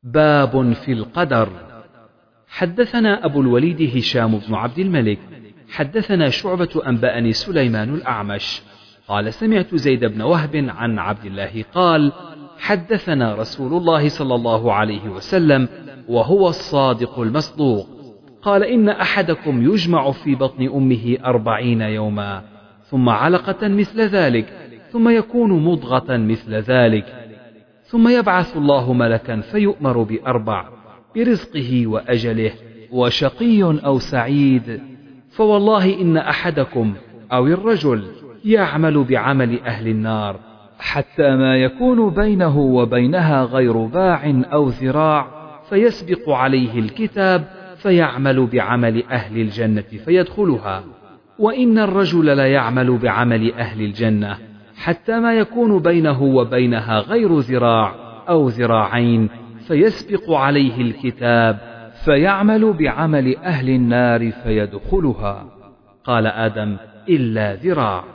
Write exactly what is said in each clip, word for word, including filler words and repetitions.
باب في القدر. حدثنا أبو الوليد هشام بن عبد الملك حدثنا شعبة أنبأني سليمان الأعمش قال سمعت زيد بن وهب عن عبد الله قال حدثنا رسول الله صلى الله عليه وسلم وهو الصادق المصدوق قال إن أحدكم يجمع في بطن أمه أربعين يوما ثم علقة مثل ذلك ثم يكون مضغة مثل ذلك ثم يبعث الله ملكا فيؤمر بأربع برزقه وأجله وشقي أو سعيد فوالله إن أحدكم أو الرجل يعمل بعمل أهل النار حتى ما يكون بينه وبينها غير باع أو ذراع فيسبق عليه الكتاب فيعمل بعمل أهل الجنة فيدخلها وإن الرجل ليعمل بعمل أهل الجنة حتى ما يكون بينه وبينها غير ذراع أو ذراعين فيسبق عليه الكتاب فيعمل بعمل أهل النار فيدخلها. قال آدم إلا ذراع.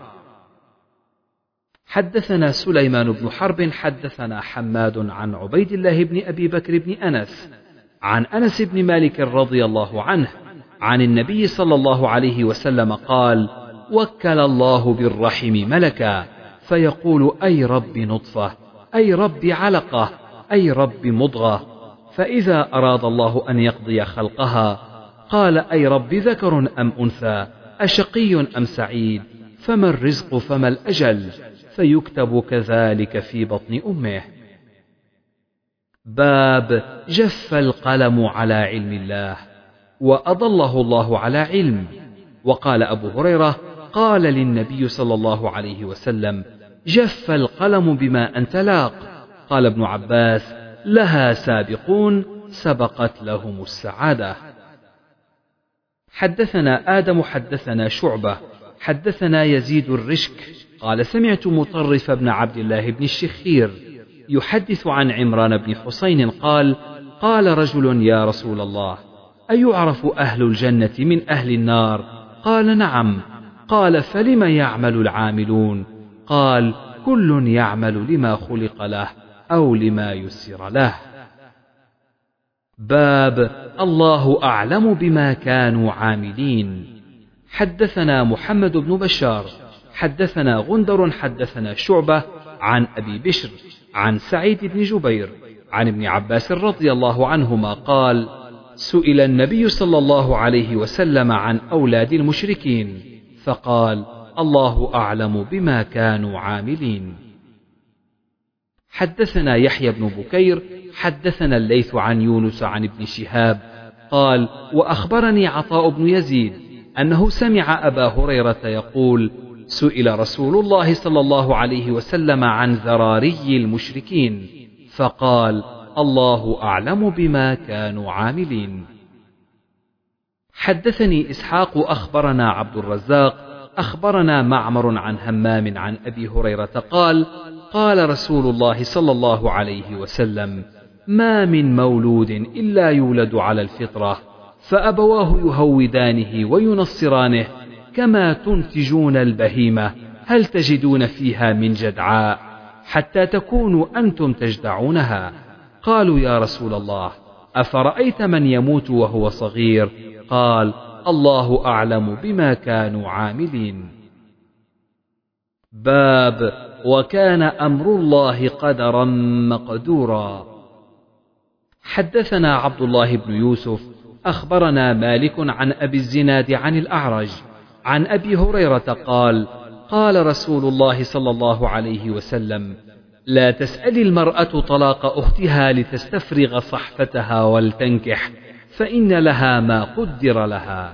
حدثنا سليمان بن حرب حدثنا حماد عن عبيد الله بن أبي بكر بن أنس عن أنس بن مالك رضي الله عنه عن النبي صلى الله عليه وسلم قال وكل الله بالرحم ملكا فيقول أي رب نطفة أي رب علقة أي رب مضغة فإذا أراد الله أن يقضي خلقها قال أي رب ذكر أم أنثى أشقي أم سعيد فما الرزق فما الأجل فيكتب كذلك في بطن أمه. باب جف القلم على علم الله وأضله الله على علم. وقال أبو هريرة قال للنبي صلى الله عليه وسلم جف القلم بما أنت لاق. قال ابن عباس لها سابقون سبقت لهم السعادة. حدثنا آدم حدثنا شعبة حدثنا يزيد الرشك قال سمعت مطرف بن عبد الله بن الشخير يحدث عن عمران بن حسين قال قال رجل يا رسول الله أيعرف أهل الجنة من أهل النار؟ قال نعم. قال فلم يعمل العاملون؟ قال كل يعمل لما خلق له أو لما يسر له. باب الله أعلم بما كانوا عاملين. حدثنا محمد بن بشار حدثنا غندر حدثنا شعبة عن أبي بشر عن سعيد بن جبير عن ابن عباس رضي الله عنهما قال سئل النبي صلى الله عليه وسلم عن أولاد المشركين فقال الله أعلم بما كانوا عاملين. حدثنا يحيى بن بكير حدثنا الليث عن يونس عن ابن شهاب قال وأخبرني عطاء بن يزيد أنه سمع أبا هريرة يقول سئل رسول الله صلى الله عليه وسلم عن ذراري المشركين فقال الله أعلم بما كانوا عاملين. حدثني إسحاق أخبرنا عبد الرزاق أخبرنا معمر عن همام عن أبي هريرة قال قال رسول الله صلى الله عليه وسلم ما من مولود إلا يولد على الفطرة فأبواه يهودانه وينصرانه كما تنتجون البهيمة هل تجدون فيها من جدعاء حتى تكونوا أنتم تجدعونها؟ قالوا يا رسول الله أفرأيت من يموت وهو صغير؟ قال الله أعلم بما كانوا عاملين. باب وكان أمر الله قدرا مقدورا. حدثنا عبد الله بن يوسف أخبرنا مالك عن أبي الزناد عن الأعرج عن أبي هريرة قال قال رسول الله صلى الله عليه وسلم لا تسأل المرأة طلاق أختها لتستفرغ صحفتها ولتنكح فإن لها ما قدر لها.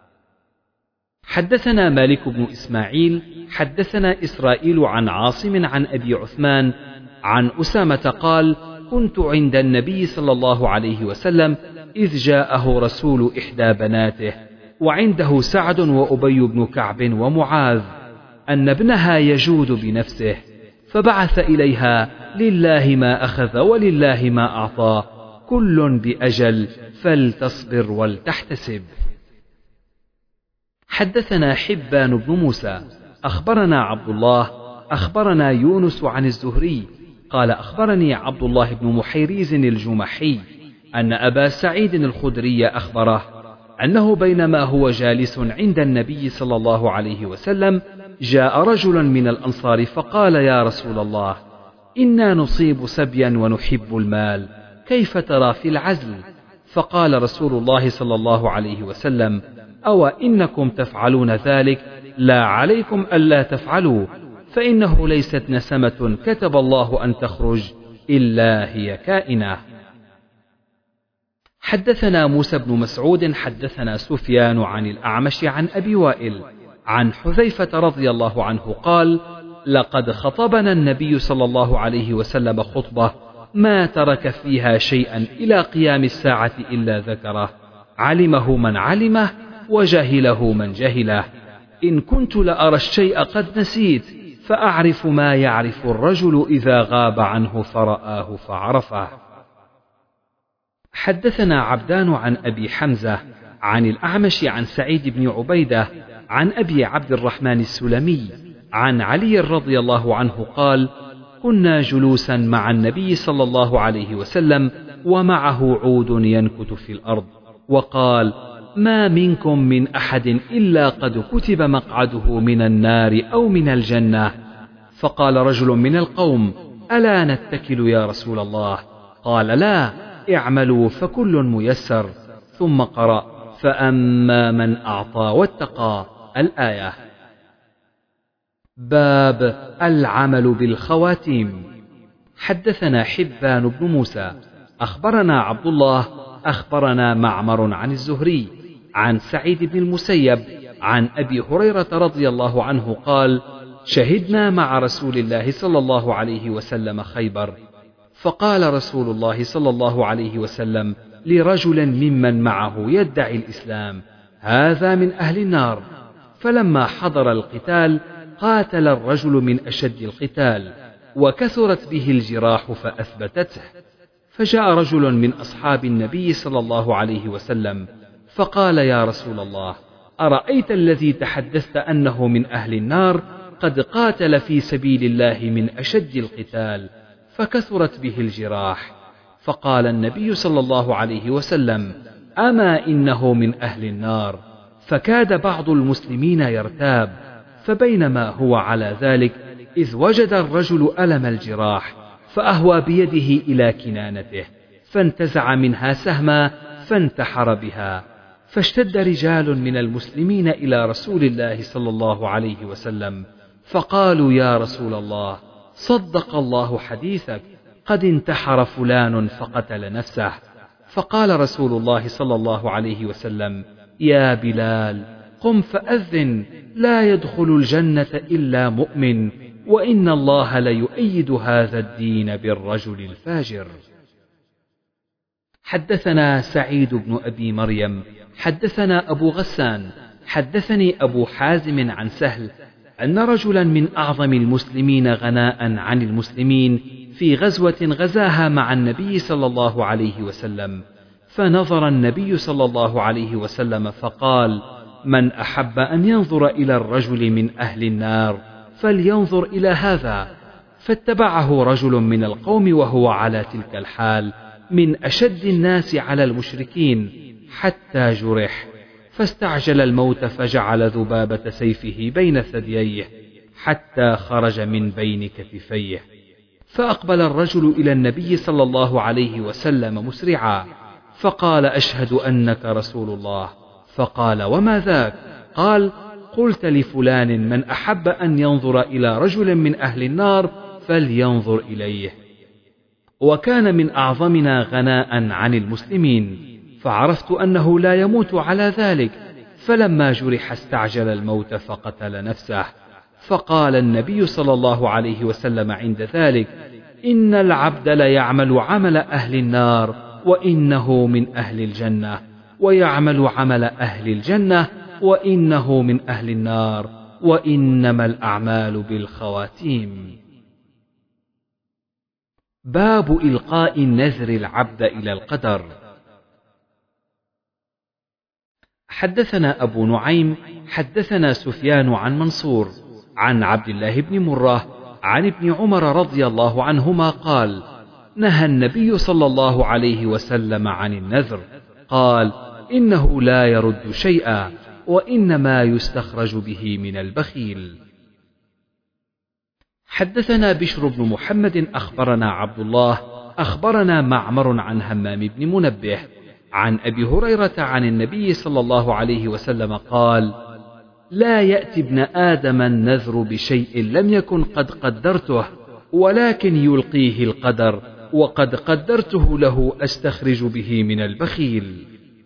حدثنا مالك بن إسماعيل حدثنا إسرائيل عن عاصم عن أبي عثمان عن أسامة قال كنت عند النبي صلى الله عليه وسلم إذ جاءه رسول إحدى بناته وعنده سعد وأبي بن كعب ومعاذ أن ابنها يجود بنفسه فبعث إليها لله ما أخذ ولله ما أعطى كل بأجل فلتصبر ولتحتسب. حدثنا حبان بن موسى أخبرنا عبد الله أخبرنا يونس عن الزهري قال أخبرني عبد الله بن محيريز الجمحي أن أبا سعيد الخدري أخبره أنه بينما هو جالس عند النبي صلى الله عليه وسلم جاء رجل من الأنصار فقال يا رسول الله إنا نصيب سبيا ونحب المال، كيف ترى في العزل؟ فقال رسول الله صلى الله عليه وسلم أو إنكم تفعلون ذلك؟ لا عليكم ألا تفعلوا، فإنه ليست نسمة كتب الله أن تخرج إلا هي كائنة. حدثنا موسى بن مسعود حدثنا سفيان عن الأعمش عن أبي وائل عن حذيفة رضي الله عنه قال لقد خطبنا النبي صلى الله عليه وسلم خطبة ما ترك فيها شيئا إلى قيام الساعة إلا ذكره، علمه من علمه وجهله من جهله. إن كنت لأرى الشيء قد نسيت فأعرف ما يعرف الرجل إذا غاب عنه فرآه فعرفه. حدثنا عبدان عن أبي حمزة عن الأعمش عن سعيد بن عبيدة عن أبي عبد الرحمن السلمي عن علي رضي الله عنه قال كنا جلوسا مع النبي صلى الله عليه وسلم ومعه عود ينكت في الأرض، وقال ما منكم من أحد إلا قد كتب مقعده من النار أو من الجنة. فقال رجل من القوم ألا نتكل يا رسول الله؟ قال لا، اعملوا فكل ميسر. ثم قرأ فأما من أعطى واتقى الآية. باب العمل بالخواتيم. حدثنا حبان بن موسى أخبرنا عبد الله أخبرنا معمر عن الزهري عن سعيد بن المسيب عن أبي هريرة رضي الله عنه قال شهدنا مع رسول الله صلى الله عليه وسلم خيبر، فقال رسول الله صلى الله عليه وسلم لرجل ممن معه يدعي الإسلام هذا من أهل النار. فلما حضر القتال قاتل الرجل من أشد القتال وكثرت به الجراح فأثبتته، فجاء رجل من أصحاب النبي صلى الله عليه وسلم فقال يا رسول الله أرأيت الذي تحدثت أنه من أهل النار قد قاتل في سبيل الله من أشد القتال فكثرت به الجراح؟ فقال النبي صلى الله عليه وسلم أما إنه من أهل النار. فكاد بعض المسلمين يرتاب، فبينما هو على ذلك إذ وجد الرجل ألم الجراح فأهوى بيده إلى كنانته فانتزع منها سهما فانتحر بها، فاشتد رجال من المسلمين إلى رسول الله صلى الله عليه وسلم فقالوا يا رسول الله صدق الله حديثك، قد انتحر فلان فقتل نفسه. فقال رسول الله صلى الله عليه وسلم يا بلال قم فأذن، لا يدخل الجنة إلا مؤمن، وإن الله ليؤيد هذا الدين بالرجل الفاجر. حدثنا سعيد بن أبي مريم حدثنا أبو غسان حدثني أبو حازم عن سهل أن رجلا من أعظم المسلمين غناء عن المسلمين في غزوة غزاها مع النبي صلى الله عليه وسلم، فنظر النبي صلى الله عليه وسلم فقال من أحب أن ينظر إلى الرجل من أهل النار فلينظر إلى هذا. فاتبعه رجل من القوم وهو على تلك الحال من أشد الناس على المشركين حتى جرح، فاستعجل الموت فجعل ذبابة سيفه بين ثدييه حتى خرج من بين كتفيه. فأقبل الرجل إلى النبي صلى الله عليه وسلم مسرعا فقال أشهد أنك رسول الله. فقال وما ذاك؟ قال قلت لفلان من أحب أن ينظر إلى رجل من أهل النار فلينظر إليه. وكان من أعظمنا غناء عن المسلمين، فعرفت أنه لا يموت على ذلك، فلما جرح استعجل الموت فقتل نفسه. فقال النبي صلى الله عليه وسلم عند ذلك إن العبد ليعمل عمل أهل النار وإنه من أهل الجنة، ويعمل عمل أهل الجنة وإنه من أهل النار، وإنما الأعمال بالخواتيم. باب إلقاء النذر العبد إلى القدر. حدثنا أبو نعيم حدثنا سفيان عن منصور عن عبد الله بن مرة عن ابن عمر رضي الله عنهما قال: نهى النبي صلى الله عليه وسلم عن النذر، قال: إنه لا يرد شيئا، وإنما يستخرج به من البخيل. حدثنا بشر بن محمد أخبرنا عبد الله أخبرنا معمر عن همام بن منبه عن أبي هريرة عن النبي صلى الله عليه وسلم قال: لا يأتي ابن آدم النذر بشيء لم يكن قد قدرته، ولكن يلقيه القدر، وقد قدرته له أستخرج به من البخيل.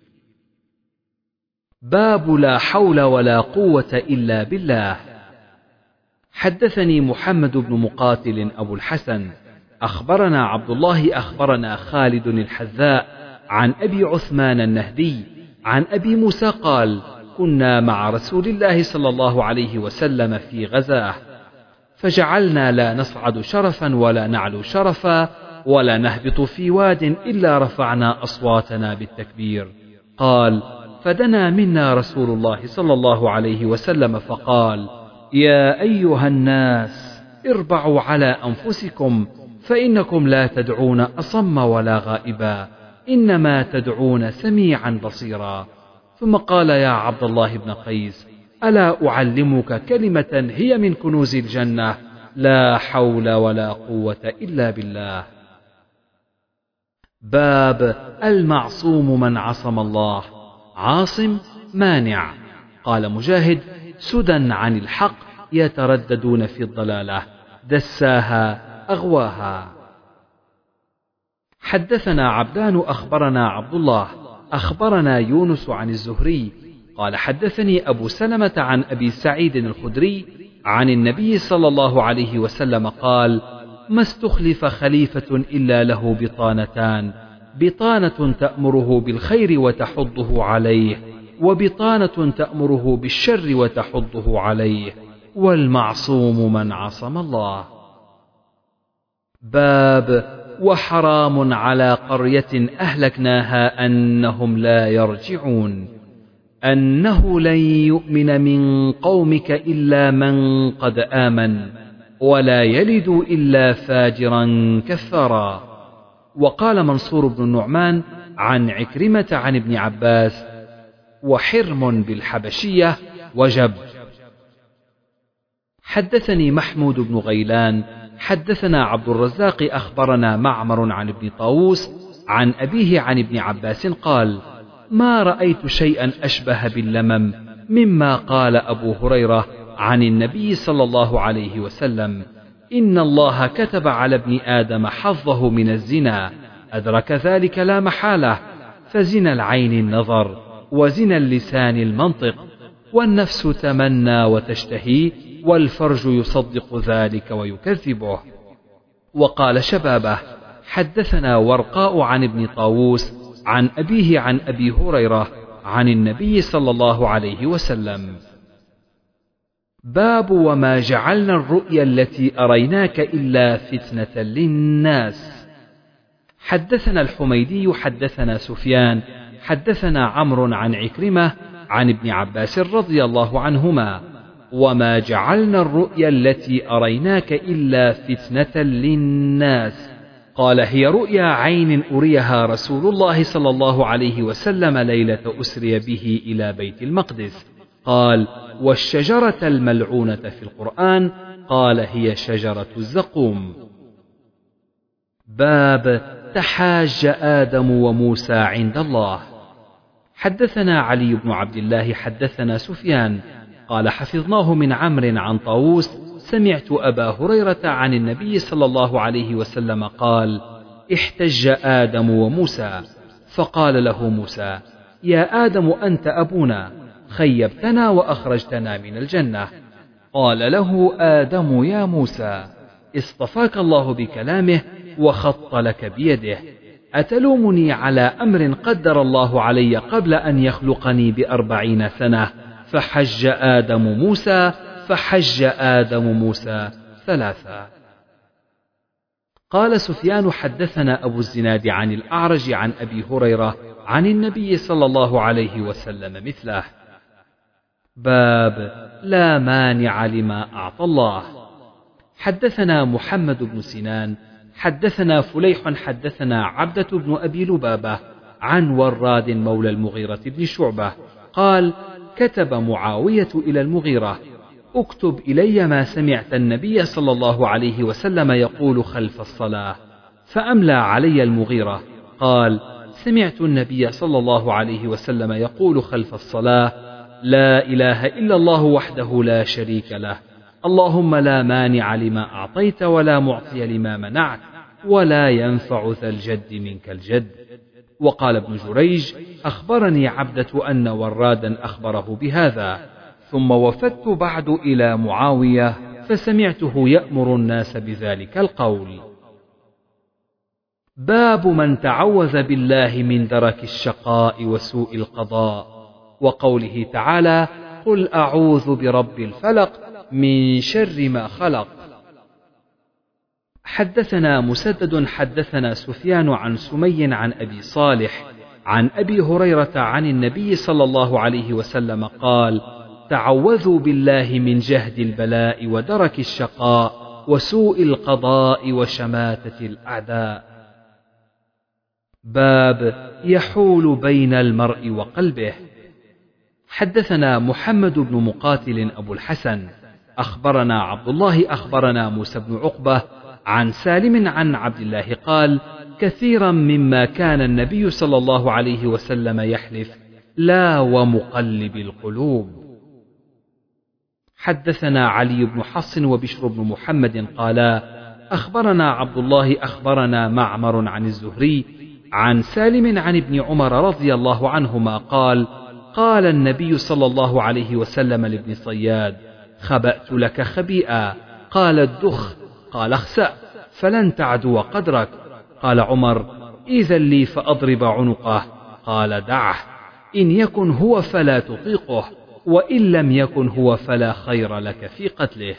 باب لا حول ولا قوة إلا بالله. حدثني محمد بن مقاتل أبو الحسن أخبرنا عبد الله أخبرنا خالد الحذاء عن أبي عثمان النهدي عن أبي موسى قال: كنا مع رسول الله صلى الله عليه وسلم في غزاه، فجعلنا لا نصعد شرفا ولا نعلو شرفا ولا نهبط في واد إلا رفعنا أصواتنا بالتكبير. قال: فدنا منا رسول الله صلى الله عليه وسلم فقال: يا أيها الناس اربعوا على أنفسكم، فإنكم لا تدعون أصم ولا غائبا، إنما تدعون سميعا بصيرا. ثم قال: يا عبد الله بن قيس، ألا أعلمك كلمة هي من كنوز الجنة؟ لا حول ولا قوة إلا بالله. باب المعصوم من عصم الله. عاصم مانع. قال مجاهد: سدى عن الحق يترددون في الضلالة، دساها أغواها. حدثنا عبدان أخبرنا عبد الله أخبرنا يونس عن الزهري قال: حدثني أبو سلمة عن أبي سعيد الخدري عن النبي صلى الله عليه وسلم قال: ما استخلف خليفة إلا له بطانتان، بطانة تأمره بالخير وتحضه عليه، وبطانة تأمره بالشر وتحضه عليه، والمعصوم من عصم الله. باب وحرام على قرية أهلكناها أنهم لا يرجعون. أنه لن يؤمن من قومك إلا من قد آمن، ولا يلد إلا فاجرا كفارا. وقال منصور بن النعمان عن عكرمة عن ابن عباس: وحرم بالحبشية وجب. حدثني محمود بن غيلان حدثنا عبد الرزاق أخبرنا معمر عن ابن طاووس عن أبيه عن ابن عباس قال: ما رأيت شيئا أشبه باللمم مما قال أبو هريرة عن النبي صلى الله عليه وسلم: إن الله كتب على ابن آدم حظه من الزنا، أدرك ذلك لا محالة، فزنا العين النظر، وزنا اللسان المنطق، والنفس تمنى وتشتهي، والفرج يصدق ذلك ويكذبه. وقال شبابه: حدثنا ورقاء عن ابن طاووس عن أبيه عن أبي هريرة عن النبي صلى الله عليه وسلم. باب وما جعلنا الرؤيا التي أريناك إلا فتنة للناس. حدثنا الحميدي حدثنا سفيان حدثنا عمرو عن عكرمة عن ابن عباس رضي الله عنهما: وما جعلنا الرؤيا التي أريناك إلا فتنة للناس. قال: هي رؤيا عين أريها رسول الله صلى الله عليه وسلم ليلة أسري به إلى بيت المقدس. قال: والشجرة الملعونة في القرآن؟ قال: هي شجرة الزقوم. باب تحاج آدم وموسى عند الله. حدثنا علي بن عبد الله حدثنا سفيان قال: حفظناه من عمرو عن طاووس سمعت أبا هريرة عن النبي صلى الله عليه وسلم قال: احتج آدم وموسى، فقال له موسى: يا آدم أنت أبونا، خيبتنا وأخرجتنا من الجنة. قال له آدم: يا موسى، اصطفاك الله بكلامه وخط لك بيده، أتلومني على أمر قدر الله علي قبل أن يخلقني بأربعين سنة؟ فحج آدم موسى فحج آدم موسى ثلاثا. قال سفيان: حدثنا أبو الزناد عن الأعرج عن أبي هريرة عن النبي صلى الله عليه وسلم مثله. باب لا مانع لما أعطى الله. حدثنا محمد بن سنان حدثنا فليح حدثنا عبدة بن أبي لبابة عن وراد مولى المغيرة بن شعبة قال كتب معاوية إلى المغيرة اكتب إلي ما سمعت النبي صلى الله عليه وسلم يقول خلف الصلاة. فأملى علي المغيرة قال سمعت النبي صلى الله عليه وسلم يقول خلف الصلاة لا إله إلا الله وحده لا شريك له اللهم لا مانع لما أعطيت ولا معطي لما منعت ولا ينفع ذا الجد منك الجد. وقال ابن جريج أخبرني عبدة أن ورادا أخبره بهذا. ثم وفدت بعد إلى معاوية فسمعته يأمر الناس بذلك القول. باب من تعوذ بالله من درك الشقاء وسوء القضاء وقوله تعالى قل أعوذ برب الفلق من شر ما خلق. حدثنا مسدد حدثنا سفيان عن سمي عن أبي صالح عن أبي هريرة عن النبي صلى الله عليه وسلم قال تعوذوا بالله من جهد البلاء ودرك الشقاء وسوء القضاء وشماتة الأعداء. باب يحول بين المرء وقلبه. حدثنا محمد بن مقاتل أبو الحسن أخبرنا عبد الله أخبرنا موسى بن عقبة عن سالم عن عبد الله قال كثيرا مما كان النبي صلى الله عليه وسلم يحلف لا ومقلب القلوب. حدثنا علي بن حفص وبشر بن محمد قالا أخبرنا عبد الله أخبرنا معمر عن الزهري عن سالم عن ابن عمر رضي الله عنهما قال قال النبي صلى الله عليه وسلم لابن صياد خبأت لك خبيئا قال الدخ قال اخسأ فلن تعدو قدرك. قال عمر إذا لي فأضرب عنقه قال دعه إن يكن هو فلا تطيقه وإن لم يكن هو فلا خير لك في قتله.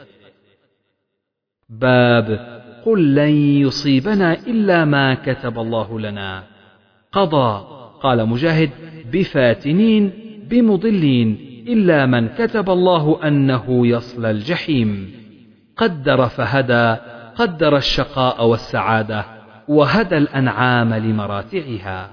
باب قل لن يصيبنا إلا ما كتب الله لنا. قضى قال مجاهد بفاتنين بمضلين إلا من كتب الله أنه يصلى الجحيم. قدر فهدى قدر الشقاء والسعادة وهدى الأنعام لمراتعها.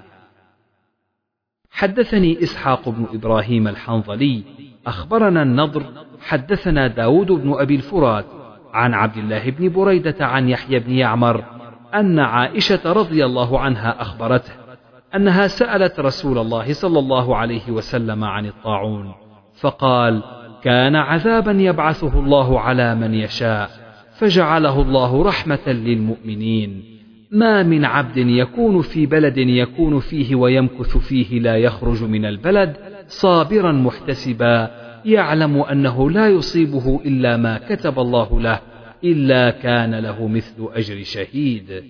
حدثني إسحاق بن إبراهيم الحنظلي أخبرنا النضر حدثنا داود بن أبي الفرات عن عبد الله بن بريدة عن يحيى بن يعمر أن عائشة رضي الله عنها أخبرته أنها سألت رسول الله صلى الله عليه وسلم عن الطاعون فقال كان عذابا يبعثه الله على من يشاء فجعله الله رحمة للمؤمنين ما من عبد يكون في بلد يكون فيه ويمكث فيه لا يخرج من البلد صابرا محتسبا يعلم أنه لا يصيبه إلا ما كتب الله له إلا كان له مثل أجر شهيد.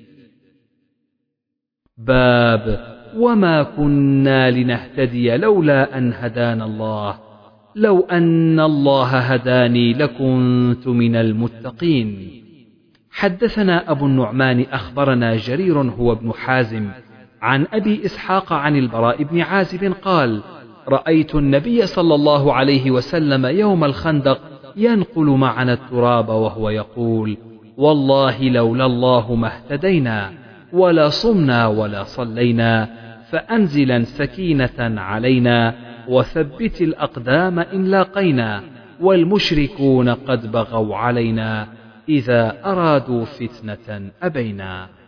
باب وما كنا لنهتدي لولا أن هدانا الله لو أن الله هداني لكنت من المتقين. حدثنا أبو النعمان أخبرنا جرير هو ابن حازم عن أبي إسحاق عن البراء بن عازب قال رأيت النبي صلى الله عليه وسلم يوم الخندق ينقل معنا التراب وهو يقول والله لولا الله ما اهتدينا ولا صمنا ولا صلينا فأنزلا سكينة علينا وثبت الأقدام إن لاقينا والمشركون قد بغوا علينا إذا أرادوا فتنة أبينا.